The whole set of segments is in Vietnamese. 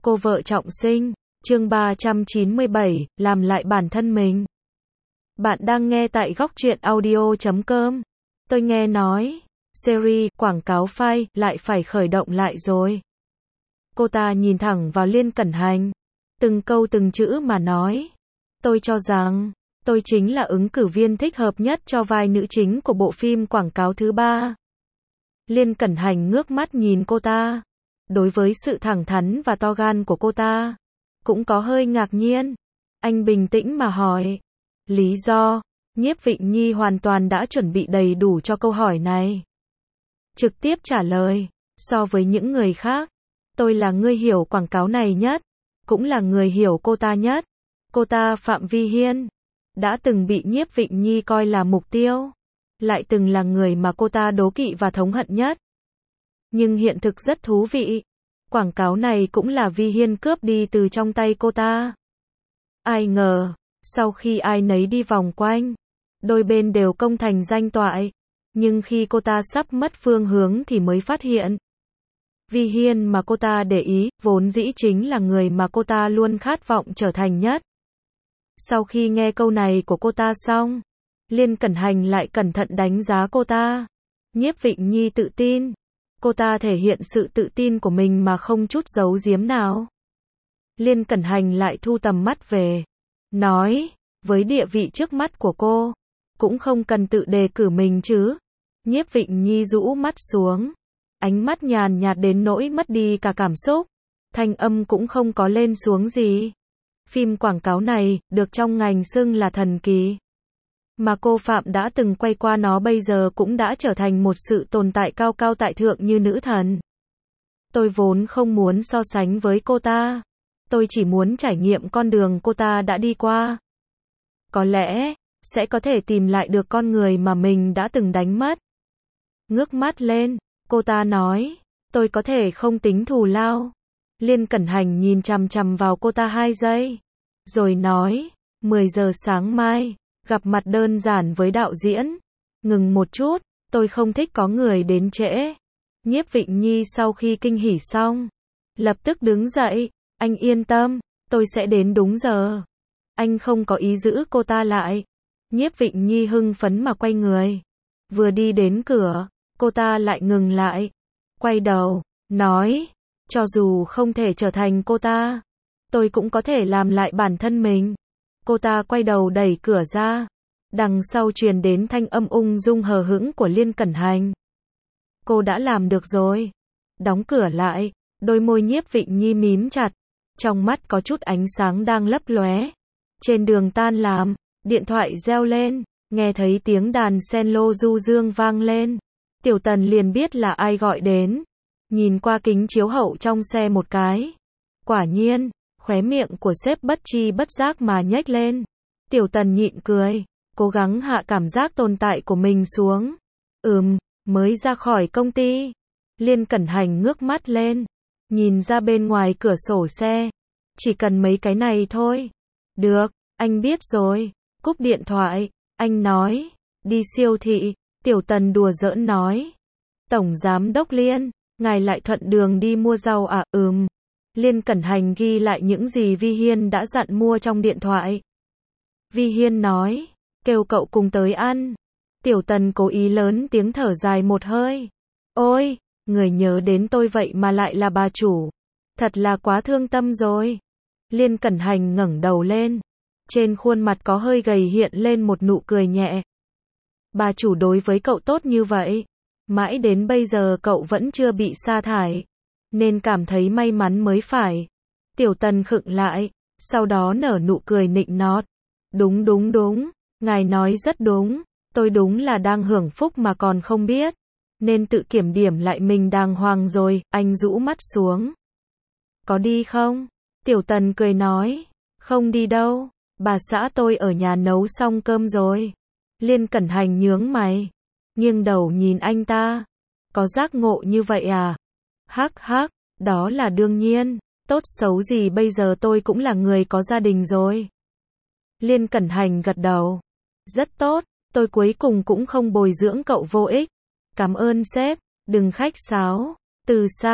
Cô vợ trọng sinh, chương 397, làm lại bản thân mình. Bạn đang nghe tại góc truyện audio.com. Tôi nghe nói, series quảng cáo phai lại phải khởi động lại rồi. Cô ta nhìn thẳng vào Liên Cẩn Hành, từng câu từng chữ mà nói. Tôi cho rằng, tôi chính là ứng cử viên thích hợp nhất cho vai nữ chính của bộ phim quảng cáo thứ 3. Liên Cẩn Hành ngước mắt nhìn cô ta. Đối với sự thẳng thắn và to gan của cô ta, cũng có hơi ngạc nhiên. Anh bình tĩnh mà hỏi. Lý do? Nhiếp Vịnh Nhi hoàn toàn đã chuẩn bị đầy đủ cho câu hỏi này. Trực tiếp trả lời. So với những người khác, tôi là người hiểu quảng cáo này nhất, cũng là người hiểu cô ta nhất. Cô ta Phạm Vi Hiên, đã từng bị Nhiếp Vịnh Nhi coi là mục tiêu, lại từng là người mà cô ta đố kỵ và thống hận nhất. Nhưng hiện thực rất thú vị. Quảng cáo này cũng là Vi Hiên cướp đi từ trong tay cô ta. Ai ngờ, sau khi ai nấy đi vòng quanh, đôi bên đều công thành danh toại. Nhưng khi cô ta sắp mất phương hướng thì mới phát hiện, Vi Hiên mà cô ta để ý, vốn dĩ chính là người mà cô ta luôn khát vọng trở thành nhất. Sau khi nghe câu này của cô ta xong, Liên Cẩn Hành lại cẩn thận đánh giá cô ta. Nhiếp Vịnh Nhi tự tin. Cô ta thể hiện sự tự tin của mình mà không chút giấu giếm nào. Liên Cẩn Hành lại thu tầm mắt về, nói, với địa vị trước mắt của cô, cũng không cần tự đề cử mình chứ. Nhiếp Vịnh Nhi rũ mắt xuống, ánh mắt nhàn nhạt đến nỗi mất đi cả cảm xúc, thanh âm cũng không có lên xuống gì. Phim quảng cáo này, được trong ngành xưng là thần kỳ. Mà cô Phạm đã từng quay qua nó bây giờ cũng đã trở thành một sự tồn tại cao cao tại thượng như nữ thần. Tôi vốn không muốn so sánh với cô ta. Tôi chỉ muốn trải nghiệm con đường cô ta đã đi qua. Có lẽ, sẽ có thể tìm lại được con người mà mình đã từng đánh mất. Ngước mắt lên, cô ta nói, tôi có thể không tính thù lao. Liên Cẩn Hành nhìn chằm chằm vào cô ta 2 giây. Rồi nói, 10 giờ sáng mai. Gặp mặt đơn giản với đạo diễn. Ngừng một chút, tôi không thích có người đến trễ. Nhiếp Vịnh Nhi sau khi kinh hỉ xong, lập tức đứng dậy. Anh yên tâm, tôi sẽ đến đúng giờ. Anh không có ý giữ cô ta lại. Nhiếp Vịnh Nhi hưng phấn mà quay người. Vừa đi đến cửa, cô ta lại ngừng lại. Quay đầu, nói, cho dù không thể trở thành cô ta, tôi cũng có thể làm lại bản thân mình. Cô ta quay đầu đẩy cửa ra. Đằng sau truyền đến thanh âm ung dung hờ hững của Liên Cẩn Hành. Cô đã làm được rồi. Đóng cửa lại, đôi môi Nhiếp Vịnh Nhi mím chặt. Trong mắt có chút ánh sáng đang lấp lóe. Trên đường tan làm, điện thoại reo lên, nghe thấy tiếng đàn cello du dương vang lên. Tiểu Tần liền biết là ai gọi đến. Nhìn qua kính chiếu hậu trong xe một cái. Quả nhiên, khóe miệng của sếp bất tri bất giác mà nhếch lên. Tiểu Tần nhịn cười, cố gắng hạ cảm giác tồn tại của mình xuống. Mới ra khỏi công ty. Liên Cẩn Hành ngước mắt lên, nhìn ra bên ngoài cửa sổ xe. Chỉ cần mấy cái này thôi. Được, anh biết rồi. Cúp điện thoại, anh nói, đi siêu thị. Tiểu Tần đùa giỡn nói, Tổng Giám đốc Liên, ngài lại thuận đường đi mua rau à? Liên Cẩn Hành ghi lại những gì Vi Hiên đã dặn mua trong điện thoại. Vi Hiên nói, kêu cậu cùng tới ăn. Tiểu Tần cố ý lớn tiếng thở dài một hơi. Ôi, người nhớ đến tôi vậy mà lại là bà chủ. Thật là quá thương tâm rồi. Liên Cẩn Hành ngẩng đầu lên. Trên khuôn mặt có hơi gầy hiện lên một nụ cười nhẹ. Bà chủ đối với cậu tốt như vậy. Mãi đến bây giờ cậu vẫn chưa bị sa thải. Nên cảm thấy may mắn mới phải. Tiểu Tần khựng lại, sau đó nở nụ cười nịnh nọt. Đúng, ngài nói rất đúng, tôi đúng là đang hưởng phúc mà còn không biết. Nên tự kiểm điểm lại mình đàng hoàng rồi, anh rũ mắt xuống. Có đi không? Tiểu Tần cười nói, không đi đâu, bà xã tôi ở nhà nấu xong cơm rồi. Liên Cẩn Hành nhướng mày, nghiêng đầu nhìn anh ta. Có giác ngộ như vậy à? Hắc, đó là đương nhiên, tốt xấu gì bây giờ tôi cũng là người có gia đình rồi. Liên Cẩn Hành gật đầu. Rất tốt, tôi cuối cùng cũng không bồi dưỡng cậu vô ích. Cảm ơn sếp, đừng khách sáo. Từ xa,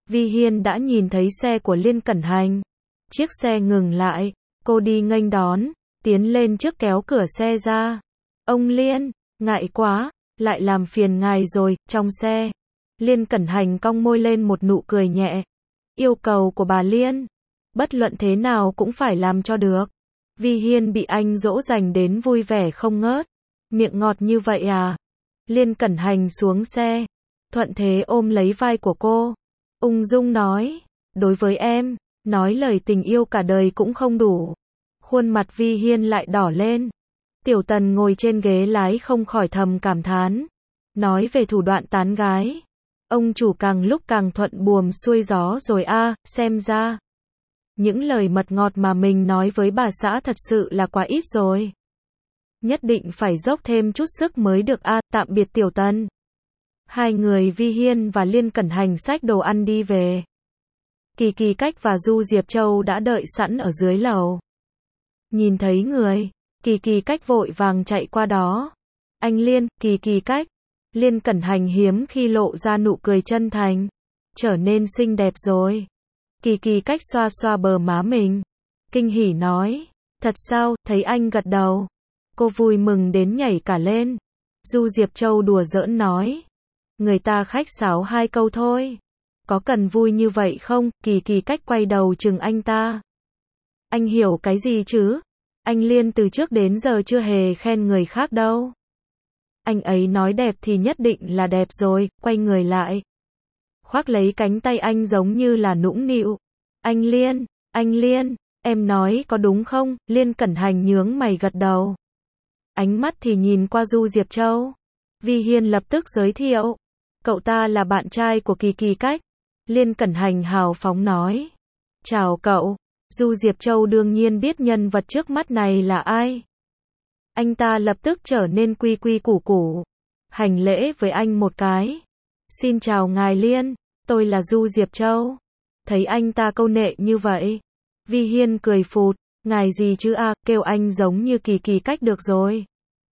Vi Hiên đã nhìn thấy xe của Liên Cẩn Hành. Chiếc xe ngừng lại, cô đi nghênh đón, tiến lên trước kéo cửa xe ra. Ông Liên, ngại quá, lại làm phiền ngài rồi, trong xe. Liên Cẩn Hành cong môi lên một nụ cười nhẹ. Yêu cầu của bà Liên, bất luận thế nào cũng phải làm cho được. Vi Hiên bị anh dỗ dành đến vui vẻ không ngớt. Miệng ngọt như vậy à? Liên Cẩn Hành xuống xe, thuận thế ôm lấy vai của cô. Ung dung nói, đối với em, nói lời tình yêu cả đời cũng không đủ. Khuôn mặt Vi Hiên lại đỏ lên. Tiểu Tần ngồi trên ghế lái không khỏi thầm cảm thán. Nói về thủ đoạn tán gái. Ông chủ càng lúc càng thuận buồm xuôi gió rồi a, xem ra. Những lời mật ngọt mà mình nói với bà xã thật sự là quá ít rồi. Nhất định phải dốc thêm chút sức mới được a, tạm biệt Tiểu Tần. Hai người Vi Hiên và Liên Cẩn Hành xách đồ ăn đi về. Kỳ Kỳ Cách và Du Diệp Châu đã đợi sẵn ở dưới lầu. Nhìn thấy người, Kỳ Kỳ Cách vội vàng chạy qua đó. Anh Liên, Kỳ Kỳ Cách. Liên Cẩn Hành hiếm khi lộ ra nụ cười chân thành. Trở nên xinh đẹp rồi. Kỳ Kỳ Cách xoa xoa bờ má mình. Kinh hỉ nói. Thật sao, thấy anh gật đầu. Cô vui mừng đến nhảy cả lên. Du Diệp Châu đùa giỡn nói. Người ta khách sáo hai câu thôi. Có cần vui như vậy không? Kỳ Kỳ Cách quay đầu chừng anh ta. Anh hiểu cái gì chứ? Anh Liên từ trước đến giờ chưa hề khen người khác đâu. Anh ấy nói đẹp thì nhất định là đẹp rồi, quay người lại. Khoác lấy cánh tay anh giống như là nũng nịu. Anh Liên, em nói có đúng không? Liên Cẩn Hành nhướng mày gật đầu. Ánh mắt thì nhìn qua Du Diệp Châu. Vi Hiên lập tức giới thiệu. Cậu ta là bạn trai của Kỳ Kỳ Cách. Liên Cẩn Hành hào phóng nói. Chào cậu. Du Diệp Châu đương nhiên biết nhân vật trước mắt này là ai. Anh ta lập tức trở nên quy quy củ củ. Hành lễ với anh một cái. Xin chào ngài Liên, tôi là Du Diệp Châu. Thấy anh ta câu nệ như vậy. Vi Hiên cười phụt. Ngài gì chứ a, kêu anh giống như Kỳ Kỳ Cách được rồi.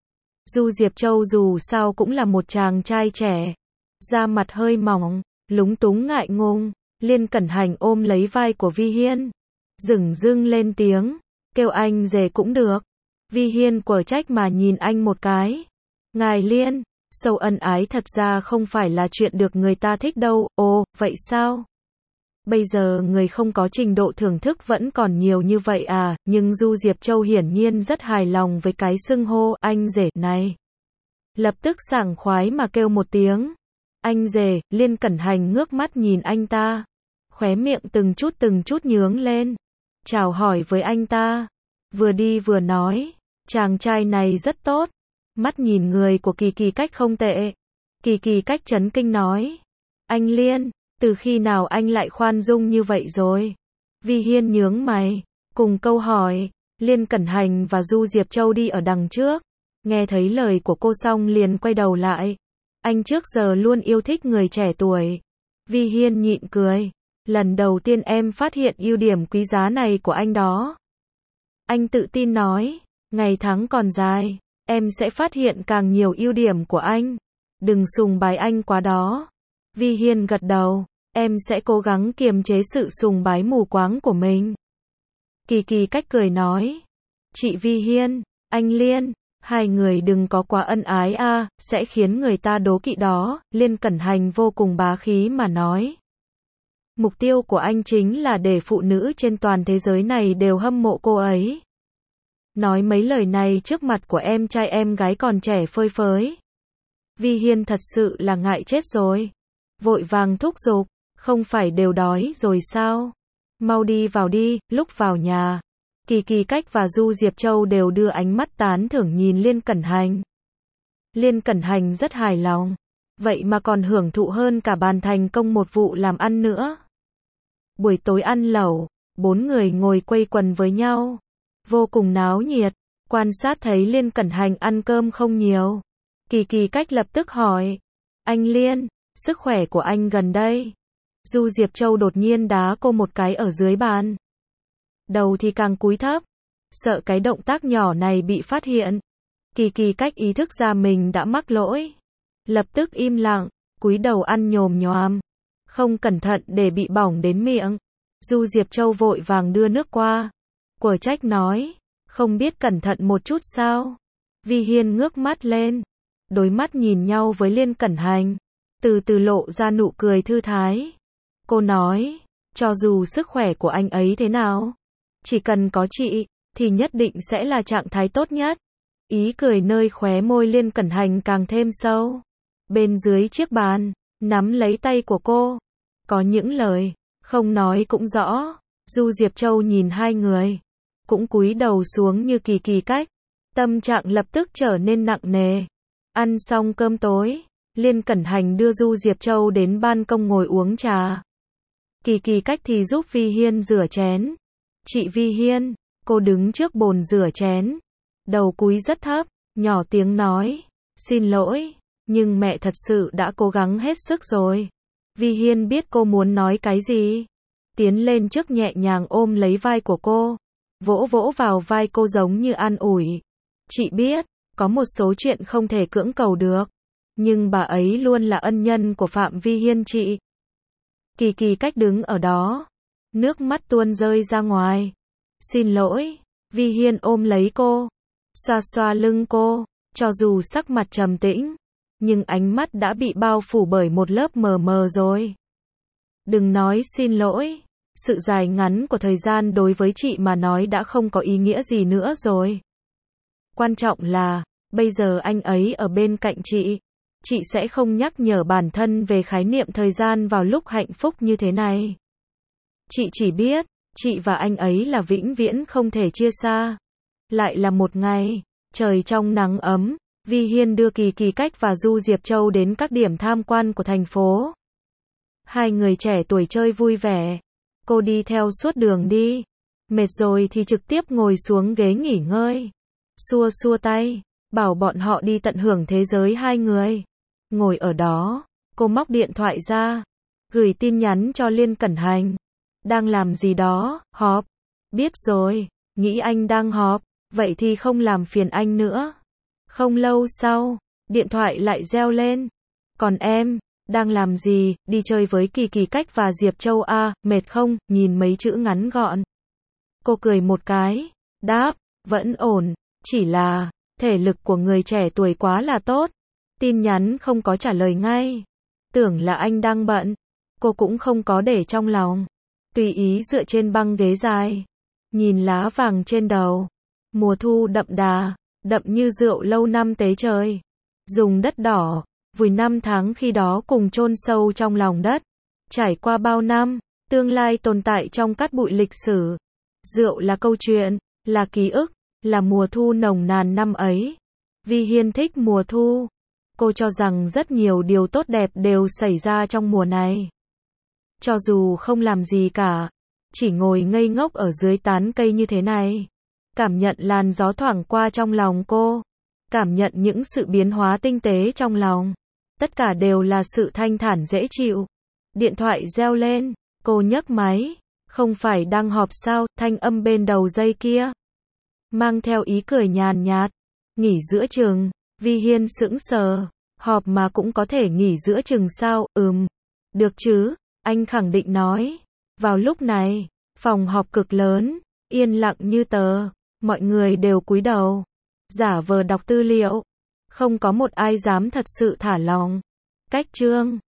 Du Diệp Châu dù sao cũng là một chàng trai trẻ. Da mặt hơi mỏng, lúng túng ngại ngùng. Liên Cẩn Hành ôm lấy vai của Vi Hiên. Dửng dưng lên tiếng. Kêu anh rể cũng được. Vi Hiên quở trách mà nhìn anh một cái. Ngài Liên, sâu ân ái thật ra không phải là chuyện được người ta thích đâu. Ồ, vậy sao? Bây giờ người không có trình độ thưởng thức vẫn còn nhiều như vậy à, nhưng Du Diệp Châu hiển nhiên rất hài lòng với cái xưng hô anh rể này. Lập tức sảng khoái mà kêu một tiếng. Anh rể. Liên Cẩn Hành ngước mắt nhìn anh ta. Khóe miệng từng chút nhướng lên. Chào hỏi với anh ta. Vừa đi vừa nói. Chàng trai này rất tốt. Mắt nhìn người của Kỳ Kỳ Cách không tệ. Kỳ Kỳ Cách chấn kinh nói. Anh Liên, từ khi nào anh lại khoan dung như vậy rồi? Vi Hiên nhướng mày. Cùng câu hỏi. Liên Cẩn Hành và Du Diệp Châu đi ở đằng trước. Nghe thấy lời của cô xong liền quay đầu lại. Anh trước giờ luôn yêu thích người trẻ tuổi. Vi Hiên nhịn cười. Lần đầu tiên em phát hiện ưu điểm quý giá này của anh đó. Anh tự tin nói. Ngày tháng còn dài. Em sẽ phát hiện càng nhiều ưu điểm của anh. Đừng sùng bái anh quá đó. Vi Hiên gật đầu. Em sẽ cố gắng kiềm chế sự sùng bái mù quáng của mình. Kỳ Kỳ Cách cười nói. Chị Vi Hiên, anh Liên, hai người đừng có quá ân ái a, sẽ khiến người ta đố kỵ đó. Liên Cẩn Hành vô cùng bá khí mà nói. Mục tiêu của anh chính là để phụ nữ trên toàn thế giới này đều hâm mộ cô ấy. Nói mấy lời này trước mặt của em trai em gái còn trẻ phơi phới. Vi Hiên thật sự là ngại chết rồi. Vội vàng thúc giục, không phải đều đói rồi sao? Mau đi vào đi. Lúc vào nhà, Kỳ Kỳ Cách và Du Diệp Châu đều đưa ánh mắt tán thưởng nhìn Liên Cẩn Hành. Liên Cẩn Hành rất hài lòng. Vậy mà còn hưởng thụ hơn cả bàn thành công một vụ làm ăn nữa. Buổi tối ăn lẩu, 4 người ngồi quây quần với nhau. Vô cùng náo nhiệt. Quan sát thấy Liên Cẩn Hành ăn cơm không nhiều. Kỳ Kỳ Cách lập tức hỏi. Anh Liên, sức khỏe của anh gần đây. Du Diệp Châu đột nhiên đá cô một cái ở dưới bàn. Đầu thì càng cúi thấp. Sợ cái động tác nhỏ này bị phát hiện. Kỳ Kỳ Cách ý thức ra mình đã mắc lỗi. Lập tức im lặng, cúi đầu ăn nhồm nhoàm. không cẩn thận để bị bỏng đến miệng. Du Diệp Châu vội vàng đưa nước qua. Quở trách nói, không biết cẩn thận một chút sao? Vi Hiên ngước mắt lên, đôi mắt nhìn nhau với Liên Cẩn Hành, từ từ lộ ra nụ cười thư thái. Cô nói, cho dù sức khỏe của anh ấy thế nào, chỉ cần có chị, thì nhất định sẽ là trạng thái tốt nhất. Ý cười nơi khóe môi Liên Cẩn Hành càng thêm sâu. Bên dưới chiếc bàn, nắm lấy tay của cô, có những lời, không nói cũng rõ. Du Diệp Châu nhìn hai người, cũng cúi đầu xuống như Kỳ Kỳ cách. Tâm trạng lập tức trở nên nặng nề. Ăn xong cơm tối, Liên Cẩn Hành đưa Du Diệp Châu đến ban công ngồi uống trà. Kỳ Kỳ cách thì giúp Vi Hiên rửa chén. Chị Vi Hiên, cô đứng trước bồn rửa chén, đầu cúi rất thấp, nhỏ tiếng nói, xin lỗi, nhưng mẹ thật sự đã cố gắng hết sức rồi. Vi Hiên biết cô muốn nói cái gì, tiến lên trước nhẹ nhàng ôm lấy vai của cô, vỗ vỗ vào vai cô giống như an ủi. Chị biết, có một số chuyện không thể cưỡng cầu được, nhưng bà ấy luôn là ân nhân của Phạm Vi Hiên chị. Kỳ Kỳ cách đứng ở đó, nước mắt tuôn rơi ra ngoài. Xin lỗi. Vi Hiên ôm lấy cô, xoa xoa lưng cô, cho dù sắc mặt trầm tĩnh, nhưng ánh mắt đã bị bao phủ bởi một lớp mờ mờ rồi. Đừng nói xin lỗi, sự dài ngắn của thời gian đối với chị mà nói đã không có ý nghĩa gì nữa rồi. Quan trọng là, bây giờ anh ấy ở bên cạnh chị sẽ không nhắc nhở bản thân về khái niệm thời gian vào lúc hạnh phúc như thế này. Chị chỉ biết, chị và anh ấy là vĩnh viễn không thể chia xa. Lại là một ngày, trời trong nắng ấm, Vi Hiên đưa Kỳ Kỳ cách và Du Diệp Châu đến các điểm tham quan của thành phố. Hai người trẻ tuổi chơi vui vẻ, cô đi theo suốt đường đi, mệt rồi thì trực tiếp ngồi xuống ghế nghỉ ngơi. Xua xua tay, bảo bọn họ đi tận hưởng thế giới hai người. Ngồi ở đó, cô móc điện thoại ra, gửi tin nhắn cho Liên Cẩn Hành. Đang làm gì đó, họp. Biết rồi, nghĩ anh đang họp, vậy thì không làm phiền anh nữa. Không lâu sau, điện thoại lại reo lên. Còn em, đang làm gì, đi chơi với Kỳ Kỳ cách và Diệp Châu à, mệt không, nhìn mấy chữ ngắn gọn. Cô cười một cái, đáp, vẫn ổn, chỉ là, thể lực của người trẻ tuổi quá là tốt. Tin nhắn không có trả lời ngay. Tưởng là anh đang bận, cô cũng không có để trong lòng. Tùy ý dựa trên băng ghế dài, nhìn lá vàng trên đầu. Mùa thu đậm đà, đậm như rượu lâu năm tế trời. Dùng đất đỏ, vùi năm tháng khi đó cùng chôn sâu trong lòng đất. Trải qua bao năm, tương lai tồn tại trong cát bụi lịch sử. Rượu là câu chuyện, là ký ức, là mùa thu nồng nàn năm ấy. Vi Hiên thích mùa thu. Cô cho rằng rất nhiều điều tốt đẹp đều xảy ra trong mùa này. Cho dù không làm gì cả, chỉ ngồi ngây ngốc ở dưới tán cây như thế này, cảm nhận làn gió thoảng qua trong lòng cô, cảm nhận những sự biến hóa tinh tế trong lòng, tất cả đều là sự thanh thản dễ chịu. Điện thoại reo lên, cô nhấc máy, không phải đang họp sao, thanh âm bên đầu dây kia, mang theo ý cười nhàn nhạt. Nghỉ giữa chừng, Vi Hiên sững sờ, họp mà cũng có thể nghỉ giữa chừng sao, được chứ. Anh khẳng định nói. Vào lúc này, phòng họp cực lớn, yên lặng như tờ, mọi người đều cúi đầu, giả vờ đọc tư liệu, không có một ai dám thật sự thả lòng. Cách chương